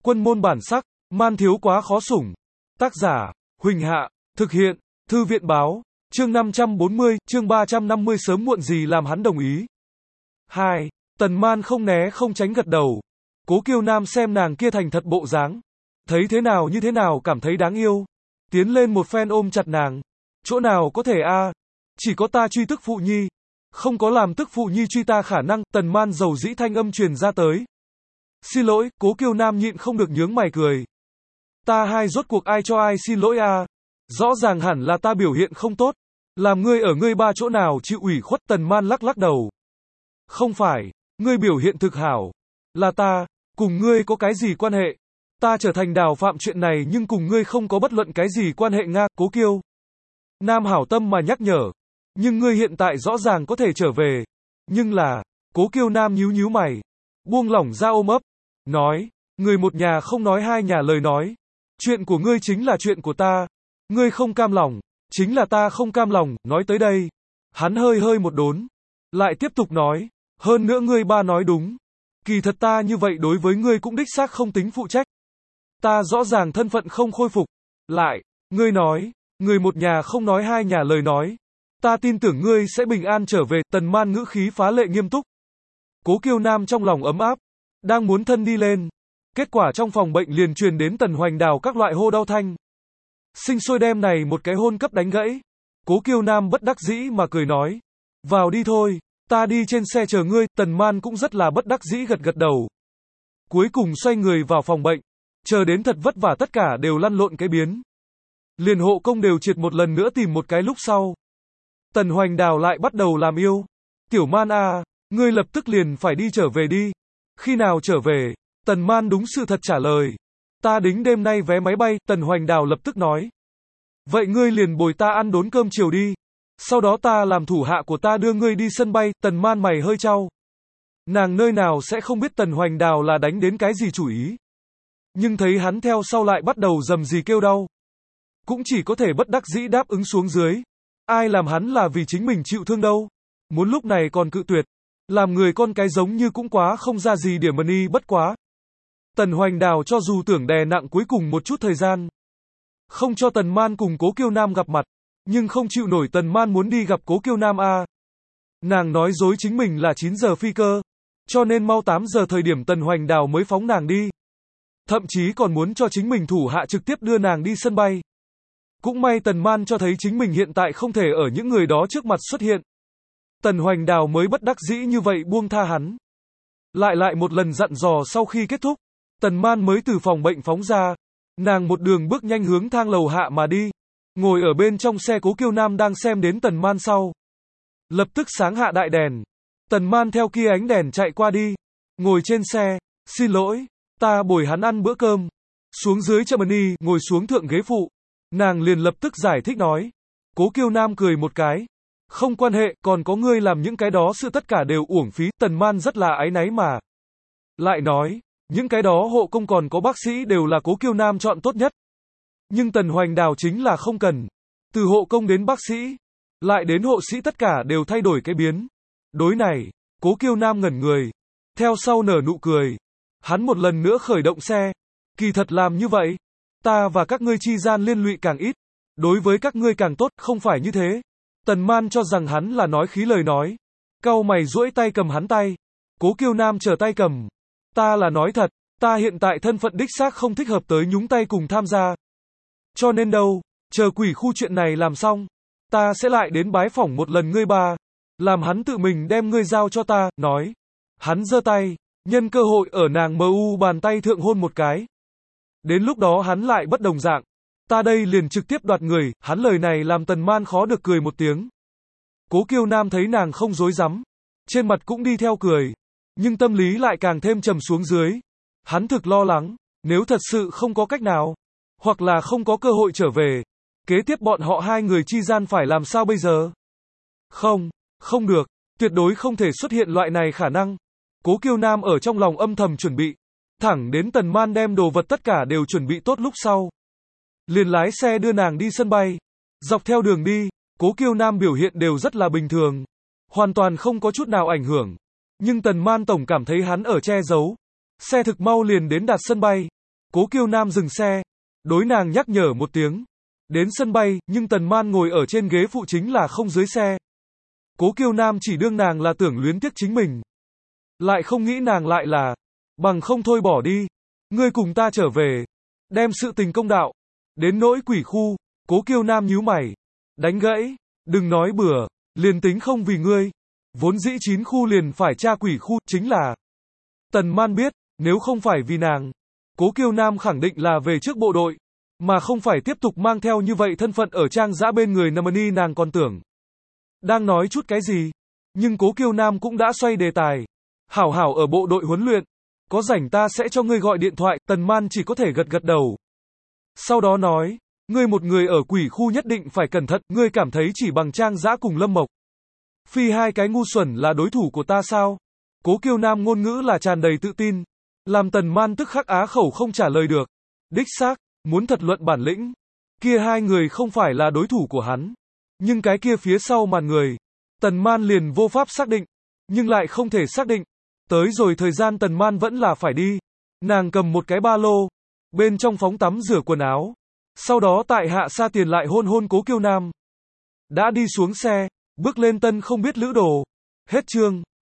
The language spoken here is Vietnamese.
Quân môn bản sắc, man thiếu quá khó sủng. Tác giả, Huỳnh Hạ, thực hiện, Thư viện báo, chương 540, chương 350 sớm muộn gì làm hắn đồng ý. 2. Tần Man không né không tránh gật đầu. Cố Kiêu Nam xem nàng kia thành thật bộ dáng. Thấy thế nào như thế nào cảm thấy đáng yêu. Tiến lên một phen ôm chặt nàng. Chỗ nào có thể a? Chỉ có ta truy tức phụ nhi. Không có làm tức phụ nhi truy ta khả năng, Tần Man dầu dĩ thanh âm truyền ra tới. Xin lỗi, Cố Kiêu Nam nhịn không được nhướng mày cười. Ta hai rốt cuộc ai cho ai xin lỗi a? Rõ ràng hẳn là ta biểu hiện không tốt. Làm ngươi ở ngươi ba chỗ nào chịu ủy khuất, Tần Man lắc lắc đầu. Không phải, ngươi biểu hiện thực hảo. Là ta, cùng ngươi có cái gì quan hệ? Ta trở thành Đào Phạm chuyện này nhưng cùng ngươi không có bất luận cái gì quan hệ nga, Cố Kiêu Nam hảo tâm mà nhắc nhở. Nhưng ngươi hiện tại rõ ràng có thể trở về. Nhưng là, Cố Kiêu Nam nhíu nhíu mày. Buông lỏng ra ôm ấp. Nói, người một nhà không nói hai nhà lời nói. Chuyện của ngươi chính là chuyện của ta. Ngươi không cam lòng, chính là ta không cam lòng, nói tới đây. Hắn hơi hơi một đốn. Lại tiếp tục nói, hơn nữa ngươi ba nói đúng. Kỳ thật ta như vậy đối với ngươi cũng đích xác không tính phụ trách. Ta rõ ràng thân phận không khôi phục. Lại, ngươi nói, người một nhà không nói hai nhà lời nói. Ta tin tưởng ngươi sẽ bình an trở về, Tần Man ngữ khí phá lệ nghiêm túc. Cố Kiêu Nam trong lòng ấm áp, đang muốn thân đi lên. Kết quả trong phòng bệnh liền truyền đến Tần Hoành Đào các loại hô đau thanh. Sinh sôi đem này một cái hôn cấp đánh gãy. Cố Kiêu Nam bất đắc dĩ mà cười nói. Vào đi thôi, ta đi trên xe chờ ngươi, Tần Man cũng rất là bất đắc dĩ gật gật đầu. Cuối cùng xoay người vào phòng bệnh, chờ đến thật vất vả tất cả đều lăn lộn cái biến. Liền hộ công đều triệt một lần nữa tìm một cái lúc sau. Tần Hoành Đào lại bắt đầu làm yêu. Tiểu Man a, ngươi lập tức liền phải đi trở về đi. Khi nào trở về? Tần Man đúng sự thật trả lời. Ta đính đêm nay vé máy bay, Tần Hoành Đào lập tức nói. Vậy ngươi liền bồi ta ăn đốn cơm chiều đi. Sau đó ta làm thủ hạ của ta đưa ngươi đi sân bay, Tần Man mày hơi chau. Nàng nơi nào sẽ không biết Tần Hoành Đào là đánh đến cái gì chủ ý. Nhưng thấy hắn theo sau lại bắt đầu rầm rì kêu đau. Cũng chỉ có thể bất đắc dĩ đáp ứng xuống dưới. Ai làm hắn là vì chính mình chịu thương đâu. Muốn lúc này còn cự tuyệt. Làm người con cái giống như cũng quá không ra gì điểm mần y bất quá. Tần Hoành Đào cho dù tưởng đè nặng cuối cùng một chút thời gian. Không cho Tần Man cùng Cố Kiêu Nam gặp mặt. Nhưng không chịu nổi Tần Man muốn đi gặp Cố Kiêu Nam a. Nàng nói dối chính mình là 9 giờ phi cơ. Cho nên mau 8 giờ thời điểm Tần Hoành Đào mới phóng nàng đi. Thậm chí còn muốn cho chính mình thủ hạ trực tiếp đưa nàng đi sân bay. Cũng may Tần Man cho thấy chính mình hiện tại không thể ở những người đó trước mặt xuất hiện. Tần Hoành Đào mới bất đắc dĩ như vậy buông tha hắn. Lại một lần dặn dò sau khi kết thúc. Tần Man mới từ phòng bệnh phóng ra. Nàng một đường bước nhanh hướng thang lầu hạ mà đi. Ngồi ở bên trong xe Cố Kiêu Nam đang xem đến Tần Man sau. Lập tức sáng hạ đại đèn. Tần Man theo kia ánh đèn chạy qua đi. Ngồi trên xe. Xin lỗi, ta bồi hắn ăn bữa cơm. Xuống dưới chợ mani, ngồi xuống thượng ghế phụ. Nàng liền lập tức giải thích nói. Cố Kiêu Nam cười một cái. Không quan hệ, còn có ngươi làm những cái đó sự tất cả đều uổng phí. Tần Man rất là áy náy mà. Lại nói, những cái đó hộ công còn có bác sĩ đều là Cố Kiêu Nam chọn tốt nhất. Nhưng Tần Hoành Đào chính là không cần. Từ hộ công đến bác sĩ, lại đến hộ sĩ tất cả đều thay đổi cái biến. Đối này, Cố Kiêu Nam ngẩn người. Theo sau nở nụ cười. Hắn một lần nữa khởi động xe. Kỳ thật làm như vậy, ta và các ngươi chi gian liên lụy càng ít. Đối với các ngươi càng tốt, không phải như thế. Tần Man cho rằng hắn là nói khí lời nói. Cau mày duỗi tay cầm hắn tay. Cố Kiêu Nam trở tay cầm. Ta là nói thật, ta hiện tại thân phận đích xác không thích hợp tới nhúng tay cùng tham gia. Cho nên đâu, chờ quỷ khu chuyện này làm xong, ta sẽ lại đến bái phỏng một lần ngươi ba. Làm hắn tự mình đem ngươi giao cho ta, nói. Hắn giơ tay, nhân cơ hội ở nàng mu bàn tay thượng hôn một cái. Đến lúc đó hắn lại bất đồng dạng. Ta đây liền trực tiếp đoạt người, hắn lời này làm Tần Man khó được cười một tiếng. Cố Kiêu Nam thấy nàng không dối rắm, trên mặt cũng đi theo cười, nhưng tâm lý lại càng thêm trầm xuống dưới. Hắn thực lo lắng, nếu thật sự không có cách nào, hoặc là không có cơ hội trở về, kế tiếp bọn họ hai người chi gian phải làm sao bây giờ? Không được, tuyệt đối không thể xuất hiện loại này khả năng. Cố Kiêu Nam ở trong lòng âm thầm chuẩn bị, thẳng đến Tần Man đem đồ vật tất cả đều chuẩn bị tốt lúc sau. Liền lái xe đưa nàng đi sân bay. Dọc theo đường đi, Cố Kiêu Nam biểu hiện đều rất là bình thường. Hoàn toàn không có chút nào ảnh hưởng. Nhưng Tần Man tổng cảm thấy hắn ở che giấu. Xe thực mau liền đến đạt sân bay. Cố Kiêu Nam dừng xe, đối nàng nhắc nhở một tiếng. Đến sân bay, nhưng Tần Man ngồi ở trên ghế phụ chính là không dưới xe. Cố Kiêu Nam chỉ đương nàng là tưởng luyến tiếc chính mình. Lại không nghĩ nàng lại là, bằng không thôi bỏ đi. Ngươi cùng ta trở về. Đem sự tình công đạo. Đến nỗi quỷ khu, Cố Kiêu Nam nhíu mày. Đánh gãy, đừng nói bừa, liền tính không vì ngươi. Vốn dĩ 9 khu liền phải tra quỷ khu, chính là. Tần Man biết, nếu không phải vì nàng, Cố Kiêu Nam khẳng định là về trước bộ đội. Mà không phải tiếp tục mang theo như vậy thân phận ở trang giã bên người Namani nàng còn tưởng. Đang nói chút cái gì? Nhưng Cố Kiêu Nam cũng đã xoay đề tài. Hảo hảo ở bộ đội huấn luyện. Có rảnh ta sẽ cho ngươi gọi điện thoại, Tần Man chỉ có thể gật gật đầu. Sau đó nói, ngươi một người ở quỷ khu nhất định phải cẩn thận, ngươi cảm thấy chỉ bằng Trang Dã cùng Lâm Mộc. Phi hai cái ngu xuẩn là đối thủ của ta sao? Cố Kiêu Nam ngôn ngữ là tràn đầy tự tin. Làm Tần Man tức khắc á khẩu không trả lời được. Đích xác, muốn thật luận bản lĩnh. Kia hai người không phải là đối thủ của hắn. Nhưng cái kia phía sau màn người. Tần Man liền vô pháp xác định. Nhưng lại không thể xác định. Tới rồi thời gian Tần Man vẫn là phải đi. Nàng cầm một cái ba lô. Bên trong phóng tắm rửa quần áo. Sau đó tại hạ xa tiền lại hôn hôn Cố Kiêu Nam. Đã đi xuống xe. Bước lên tân không biết lữ đồ. Hết chương.